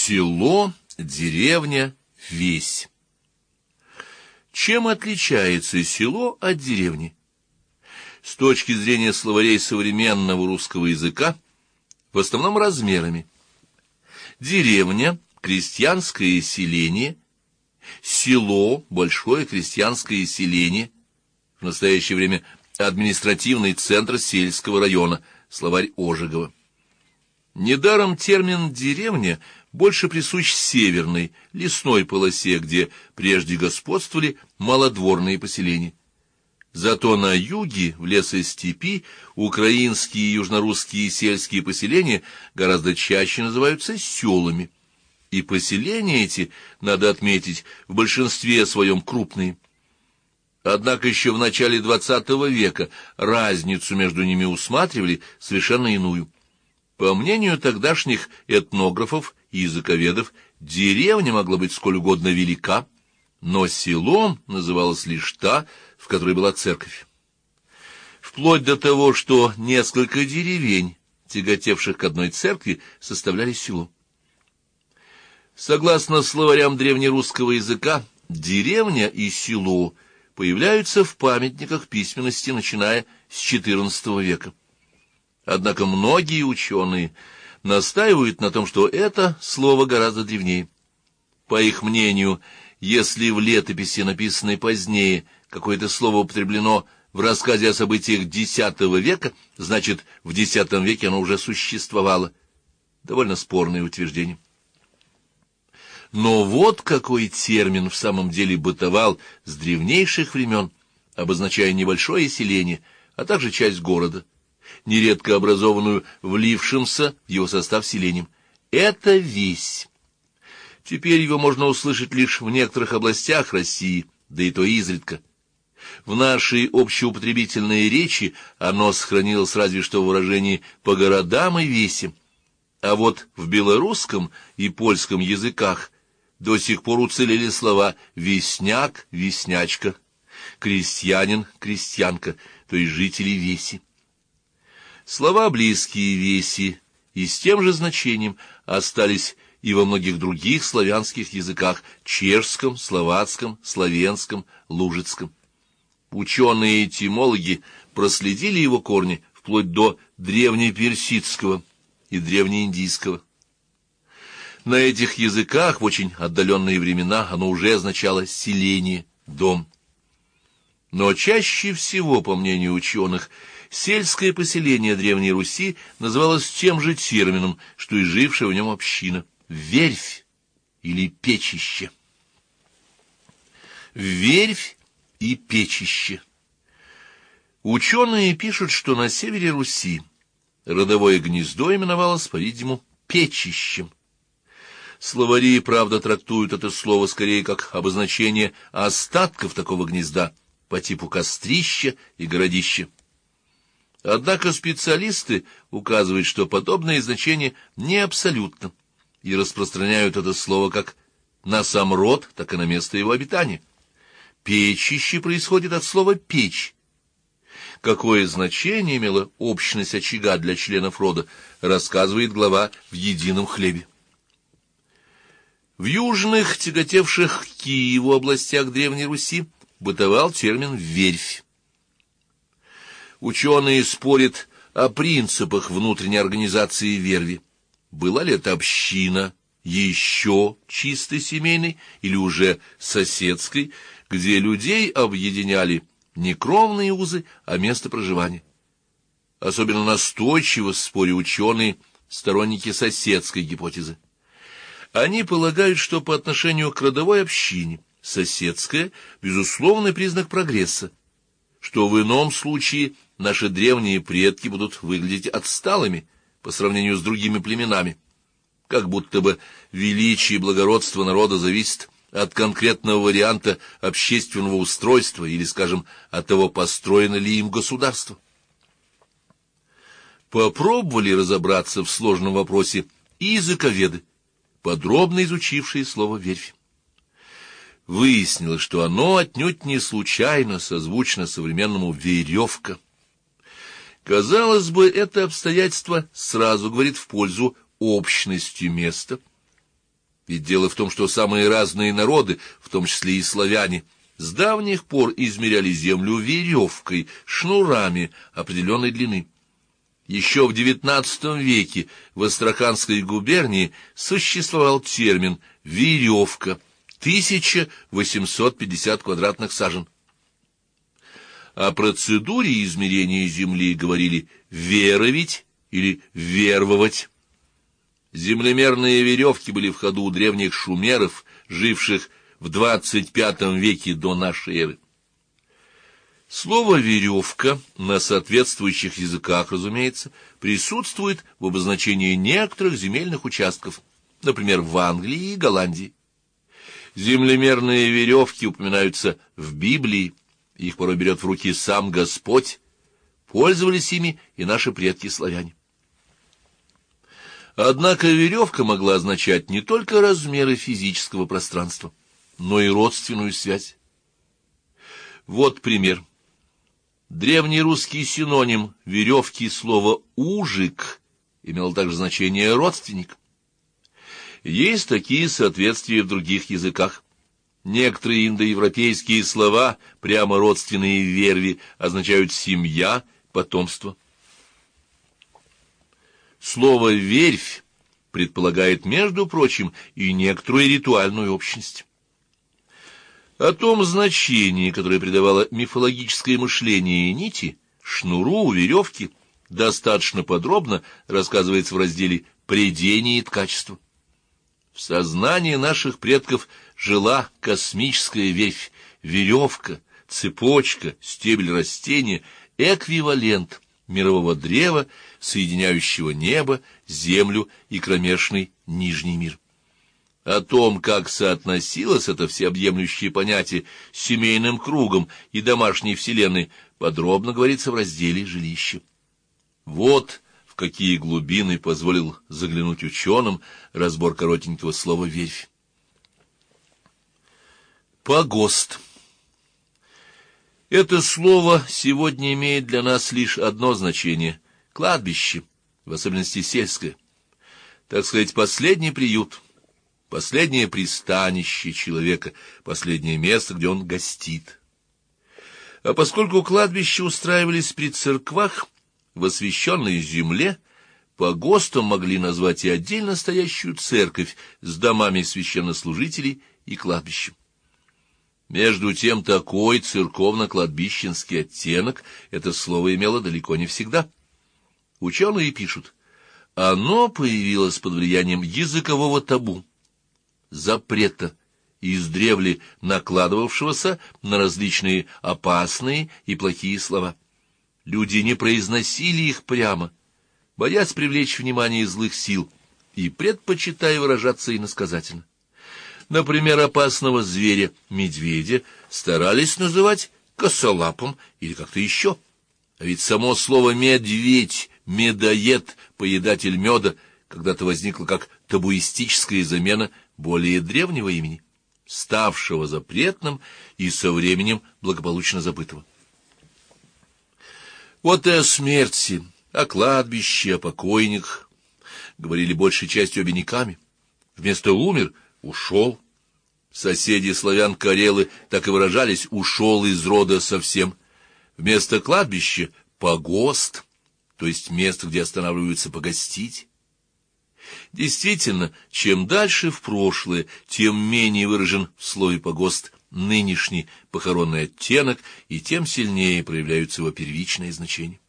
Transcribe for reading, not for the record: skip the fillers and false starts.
Село, деревня, весь. Чем отличается село от деревни? С точки зрения словарей современного русского языка, в основном размерами. Деревня — крестьянское селение, село — большое крестьянское селение, в настоящее время административный центр сельского района, словарь Ожегова. Недаром термин «деревня» больше присущ северной, лесной полосе, где прежде господствовали малодворные поселения. Зато на юге, в лесостепи, украинские и южнорусские сельские поселения гораздо чаще называются селами. И поселения эти, надо отметить, в большинстве своем крупные. Однако еще в начале XX века разницу между ними усматривали совершенно иную. По мнению тогдашних этнографов и языковедов, деревня могла быть сколь угодно велика, но селом называлась лишь та, в которой была церковь. Вплоть до того, что несколько деревень, тяготевших к одной церкви, составляли село. Согласно словарям древнерусского языка, деревня и село появляются в памятниках письменности, начиная с XIV века. Однако многие ученые настаивают на том, что это слово гораздо древнее. По их мнению, если в летописи, написанной позднее, какое-то слово употреблено в рассказе о событиях X века, значит, в X веке оно уже существовало. Довольно спорное утверждение. Но вот какой термин в самом деле бытовал с древнейших времен, обозначая небольшое селение, а также часть города, нередко образованную влившимся в его состав селением. Это весь. Теперь его можно услышать лишь в некоторых областях России, да и то изредка. В нашей общеупотребительной речи оно сохранилось разве что в выражении «по городам и весям», а вот в белорусском и польском языках до сих пор уцелели слова «весняк», «веснячка», «крестьянин», «крестьянка», то есть жители веси. Слова, близкие веси, и с тем же значением остались и во многих других славянских языках — чешском, словацком, словенском, лужицком. Ученые-этимологи проследили его корни вплоть до древнеперсидского и древнеиндийского. На этих языках в очень отдаленные времена оно уже означало селение, дом. Но чаще всего, по мнению ученых, сельское поселение Древней Руси называлось тем же термином, что и жившая в нем община — верфь или печище. Верфь и печище. Ученые пишут, что на севере Руси родовое гнездо именовалось, по-видимому, печищем. Словари, правда, трактуют это слово скорее как обозначение остатков такого гнезда по типу кострища и городища. Однако специалисты указывают, что подобное значение не абсолютно, и распространяют это слово как на сам род, так и на место его обитания. Печище происходит от слова «печь». Какое значение имела общность очага для членов рода, рассказывает глава в «Едином хлебе». В южных, тяготевших к Киеву областях Древней Руси бытовал термин «верфь». Ученые спорят о принципах внутренней организации верви. Была ли это община, еще чисто семейной или уже соседской, где людей объединяли не кровные узы, а место проживания. Особенно настойчиво в споре ученые, сторонники соседской гипотезы. Они полагают, что по отношению к родовой общине соседская — безусловный признак прогресса, что в ином случае наши древние предки будут выглядеть отсталыми по сравнению с другими племенами, как будто бы величие и благородство народа зависит от конкретного варианта общественного устройства или, скажем, от того, построено ли им государство. Попробовали разобраться в сложном вопросе и языковеды, подробно изучившие слово «верфь». Выяснилось, что оно отнюдь не случайно созвучно современному «веревка». Казалось бы, это обстоятельство сразу говорит в пользу общности места, Ведь дело в том, что самые разные народы, в том числе и славяне, с давних пор измеряли землю веревкой, шнурами определенной длины. Еще в XIX веке в Астраханской губернии существовал термин «веревка» — 1850 квадратных сажен. О процедуре измерения земли говорили «веровить» или «вервовать». Землемерные веревки были в ходу у древних шумеров, живших в 25 веке до нашей эры. Слово «веревка» на соответствующих языках, разумеется, присутствует в обозначении некоторых земельных участков, например, в Англии и Голландии. Землемерные веревки упоминаются в Библии, их порой берет в руки сам Господь, пользовались ими и наши предки-славяне. Однако веревка могла означать не только размеры физического пространства, но и родственную связь. Вот пример. Древнерусский синоним веревки слова «ужик» имел также значение «родственник». Есть такие соответствия в других языках. Некоторые индоевропейские слова, прямо родственные верви, означают «семья», «потомство». Слово «верфь» предполагает, между прочим, и некоторую ритуальную общность. О том значении, которое придавало мифологическое мышление нити, шнуру, веревке, достаточно подробно рассказывается в разделе «Предение и ткачество». В сознании наших предков жила космическая верфь, веревка, цепочка, стебель растения, эквивалент мирового древа, соединяющего небо, землю и кромешный нижний мир. О том, как соотносилось это всеобъемлющее понятие с семейным кругом и домашней вселенной, подробно говорится в разделе «Жилище». Вот в какие глубины позволил заглянуть ученым разбор коротенького слова «верфь». Погост. Это слово сегодня имеет для нас лишь одно значение — кладбище, в особенности сельское. Так сказать, последний приют, последнее пристанище человека, последнее место, где он гостит. А поскольку кладбища устраивались при церквах, в освященной земле, погостом могли назвать и отдельно стоящую церковь с домами священнослужителей и кладбищем. Между тем, такой церковно-кладбищенский оттенок это слово имело далеко не всегда. Ученые пишут, оно появилось под влиянием языкового табу, запрета, издревле накладывавшегося на различные опасные и плохие слова. Люди не произносили их прямо, боясь привлечь внимание злых сил и предпочитая выражаться иносказательно. Например, опасного зверя, медведя, старались называть косолапым или как-то еще. А ведь само слово «медведь», «медоед», «поедатель меда» когда-то возникло как табуистическая замена более древнего имени, ставшего запретным и со временем благополучно забытого. Вот и о смерти, о кладбище, о покойниках говорили большей частью обиняками. Вместо «умер» — ушел. Соседи славян-карелы так и выражались: ушел из рода совсем. Вместо кладбища — погост, то есть место, где останавливаются погостить. Действительно, чем дальше в прошлое, тем менее выражен в слове «погост» нынешний похоронный оттенок, и тем сильнее проявляются его первичные значения.